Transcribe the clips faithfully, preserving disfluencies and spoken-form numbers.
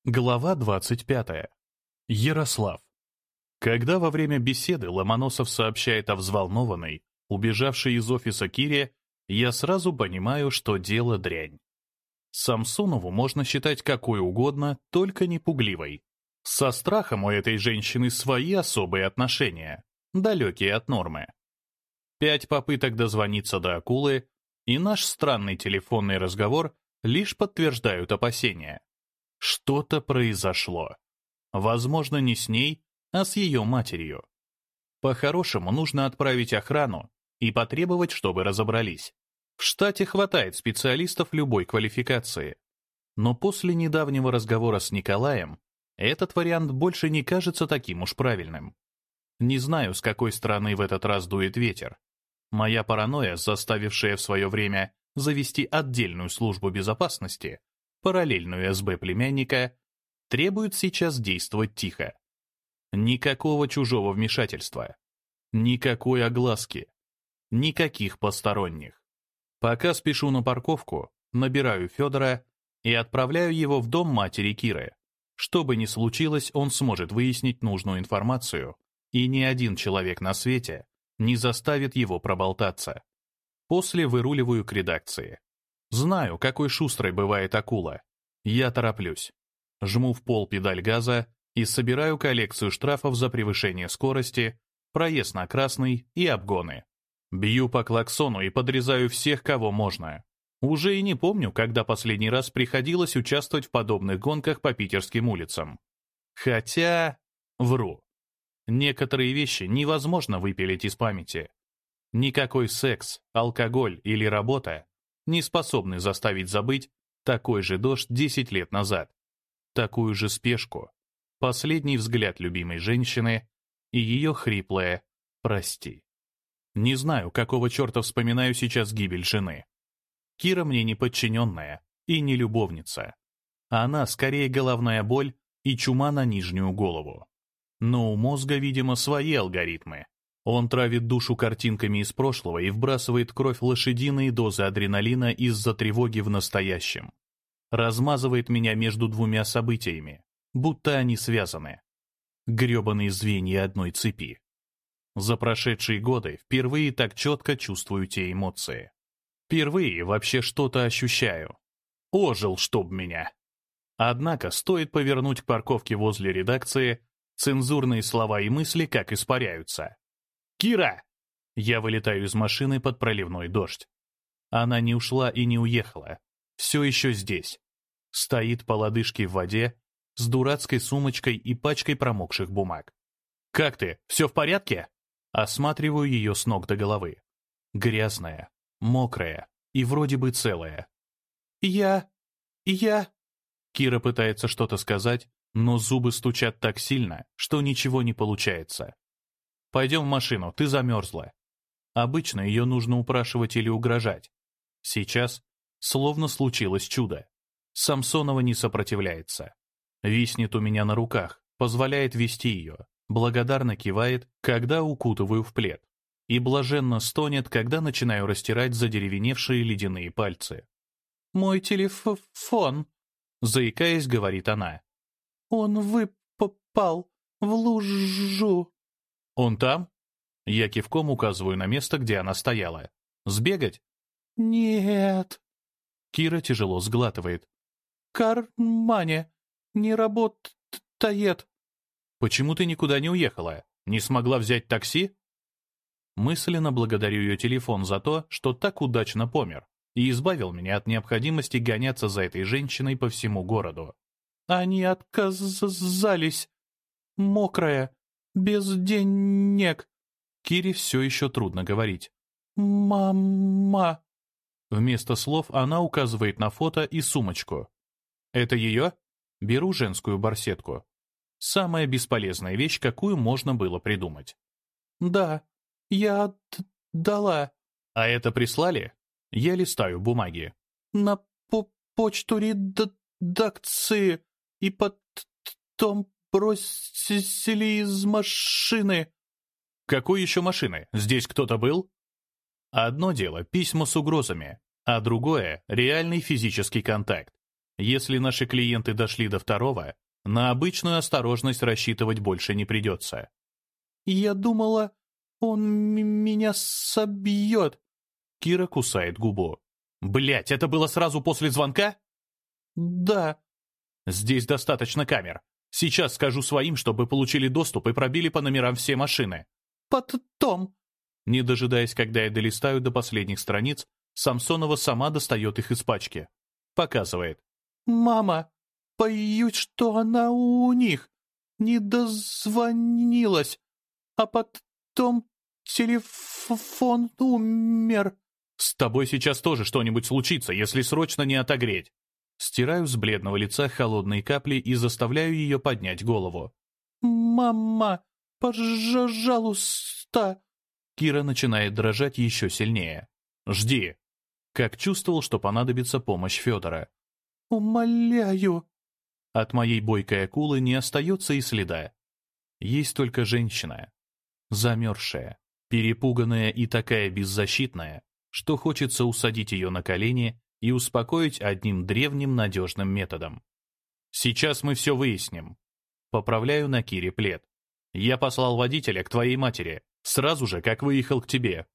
Глава двадцать пятая. Ярослав. Когда во время беседы Ломоносов сообщает о взволнованной, убежавшей из офиса Кире, я сразу понимаю, что дело дрянь. Самсонову можно считать какой угодно, только не пугливой. Со страхом у этой женщины свои особые отношения, далекие от нормы. Пять попыток дозвониться до акулы, и наш странный телефонный разговор лишь подтверждают опасения. Что-то произошло. Возможно, не с ней, а с ее матерью. По-хорошему, нужно отправить охрану и потребовать, чтобы разобрались. В штате хватает специалистов любой квалификации. Но после недавнего разговора с Николаем этот вариант больше не кажется таким уж правильным. Не знаю, с какой стороны в этот раз дует ветер. Моя паранойя, заставившая в свое время завести отдельную службу безопасности, параллельную эс бэ племянника, требует сейчас действовать тихо. Никакого чужого вмешательства, никакой огласки, никаких посторонних. Пока спешу на парковку, набираю Федора и отправляю его в дом матери Киры. Что бы ни случилось, он сможет выяснить нужную информацию, и ни один человек на свете не заставит его проболтаться. После выруливаю к редакции. Знаю, какой шустрой бывает акула. Я тороплюсь. Жму в пол педаль газа и собираю коллекцию штрафов за превышение скорости, проезд на красный и обгоны. Бью по клаксону и подрезаю всех, кого можно. Уже и не помню, когда последний раз приходилось участвовать в подобных гонках по питерским улицам. Хотя... вру. Некоторые вещи невозможно выпилить из памяти. Никакой секс, алкоголь или работа не способны заставить забыть такой же дождь десять лет назад, такую же спешку, последний взгляд любимой женщины и ее хриплое «прости». Не знаю, какого черта вспоминаю сейчас гибель жены. Кира мне не подчиненная и не любовница. Она скорее головная боль и чума на нижнюю голову. Но у мозга, видимо, свои алгоритмы. Он травит душу картинками из прошлого и вбрасывает в кровь лошадиные дозы адреналина из-за тревоги в настоящем. Размазывает меня между двумя событиями, будто они связаны. Гребаные звенья одной цепи. За прошедшие годы впервые так четко чувствую те эмоции. Впервые вообще что-то ощущаю. Ожил, чтоб меня. Однако стоит повернуть к парковке возле редакции, цензурные слова и мысли как испаряются. «Кира!» Я вылетаю из машины под проливной дождь. Она не ушла и не уехала. Все еще здесь. Стоит по лодыжке в воде, с дурацкой сумочкой и пачкой промокших бумаг. «Как ты? Все в порядке?» Осматриваю ее с ног до головы. Грязная, мокрая и вроде бы целая. «Я... я...» Кира пытается что-то сказать, но зубы стучат так сильно, что ничего не получается. «Пойдем в машину, ты замерзла». Обычно ее нужно упрашивать или угрожать. Сейчас словно случилось чудо. Самсонова не сопротивляется. Виснет у меня на руках, позволяет вести ее, благодарно кивает, когда укутываю в плед, и блаженно стонет, когда начинаю растирать задеревеневшие ледяные пальцы. «Мой телефон», — заикаясь, говорит она. «Он выпал в лужу». «Он там?» Я кивком указываю на место, где она стояла. «Сбегать?» «Нет». Кира тяжело сглатывает. «В кармане. Не работает». «Почему ты никуда не уехала? Не смогла взять такси?» Мысленно благодарю ее телефон за то, что так удачно помер и избавил меня от необходимости гоняться за этой женщиной по всему городу. «Они отказались. Мокрая. Без денег». Кире все еще трудно говорить. «Мама». Вместо слов она указывает на фото и сумочку. «Это ее?» Беру женскую барсетку. Самая бесполезная вещь, какую можно было придумать. «Да, я отдала». «А это прислали?» Я листаю бумаги. «На по почту редакции и потом бросили из машины». «Какой еще машины? Здесь кто-то был?» Одно дело — письма с угрозами, а другое — реальный физический контакт. Если наши клиенты дошли до второго, на обычную осторожность рассчитывать больше не придется. «Я думала, он меня собьет». Кира кусает губу. «Блядь, это было сразу после звонка?» «Да». «Здесь достаточно камер. Сейчас скажу своим, чтобы получили доступ и пробили по номерам все машины». «Потом». Не дожидаясь, когда я долистаю до последних страниц, Самсонова сама достает их из пачки. Показывает. «Мама, боюсь, что она у них не дозвонилась, а потом телефон умер». «С тобой сейчас тоже что-нибудь случится, если срочно не отогреть». Стираю с бледного лица холодные капли и заставляю ее поднять голову. «Мама, пожалуйста». Кира начинает дрожать еще сильнее. «Жди». Как чувствовал, что понадобится помощь Федора. «Умоляю». От моей бойкой акулы не остается и следа. Есть только женщина. Замерзшая, перепуганная и такая беззащитная, что хочется усадить ее на колени и успокоить одним древним надежным методом. Сейчас мы все выясним. Поправляю на Кире плед. Я послал водителя к твоей матери, сразу же, как выехал к тебе.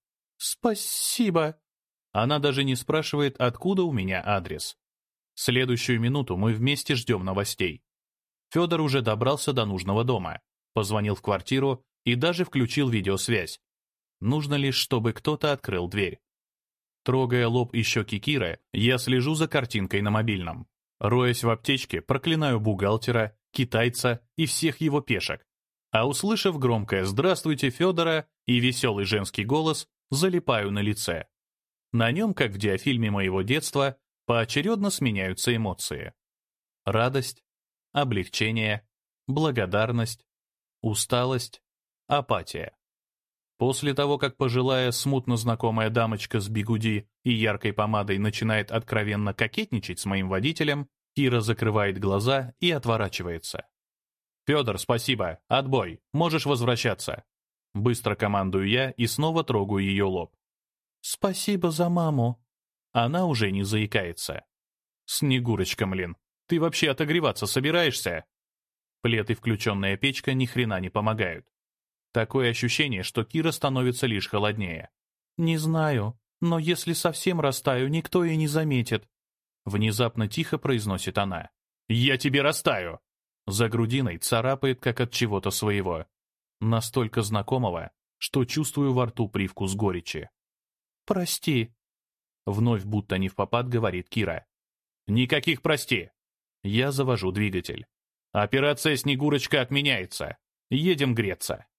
«Спасибо». Она даже не спрашивает, откуда у меня адрес. Следующую минуту мы вместе ждем новостей. Федор уже добрался до нужного дома, позвонил в квартиру и даже включил видеосвязь. Нужно лишь, чтобы кто-то открыл дверь. Трогая лоб и щеки Киры, я слежу за картинкой на мобильном. Роясь в аптечке, проклинаю бухгалтера, китайца и всех его пешек. А услышав громкое «Здравствуйте, Федора» и веселый женский голос, залипаю на лице. На нем, как в диафильме моего детства, поочередно сменяются эмоции. Радость, облегчение, благодарность, усталость, апатия. После того, как пожилая, смутно знакомая дамочка с бигуди и яркой помадой начинает откровенно кокетничать с моим водителем, Кира закрывает глаза и отворачивается. «Федор, спасибо, отбой, можешь возвращаться». Быстро командую я и снова трогаю ее лоб. «Спасибо за маму». Она уже не заикается. «Снегурочка, млин, ты вообще отогреваться собираешься?» Плед и включенная печка ни хрена не помогают. Такое ощущение, что Кира становится лишь холоднее. «Не знаю, но если совсем растаю, никто и не заметит». Внезапно тихо произносит она. «Я тебе растаю!» За грудиной царапает, как от чего-то своего. Настолько знакомого, что чувствую во рту привкус горечи. «Прости», — вновь будто не впопад говорит Кира. «Никаких прости!» Я завожу двигатель. «Операция «Снегурочка» отменяется. Едем греться».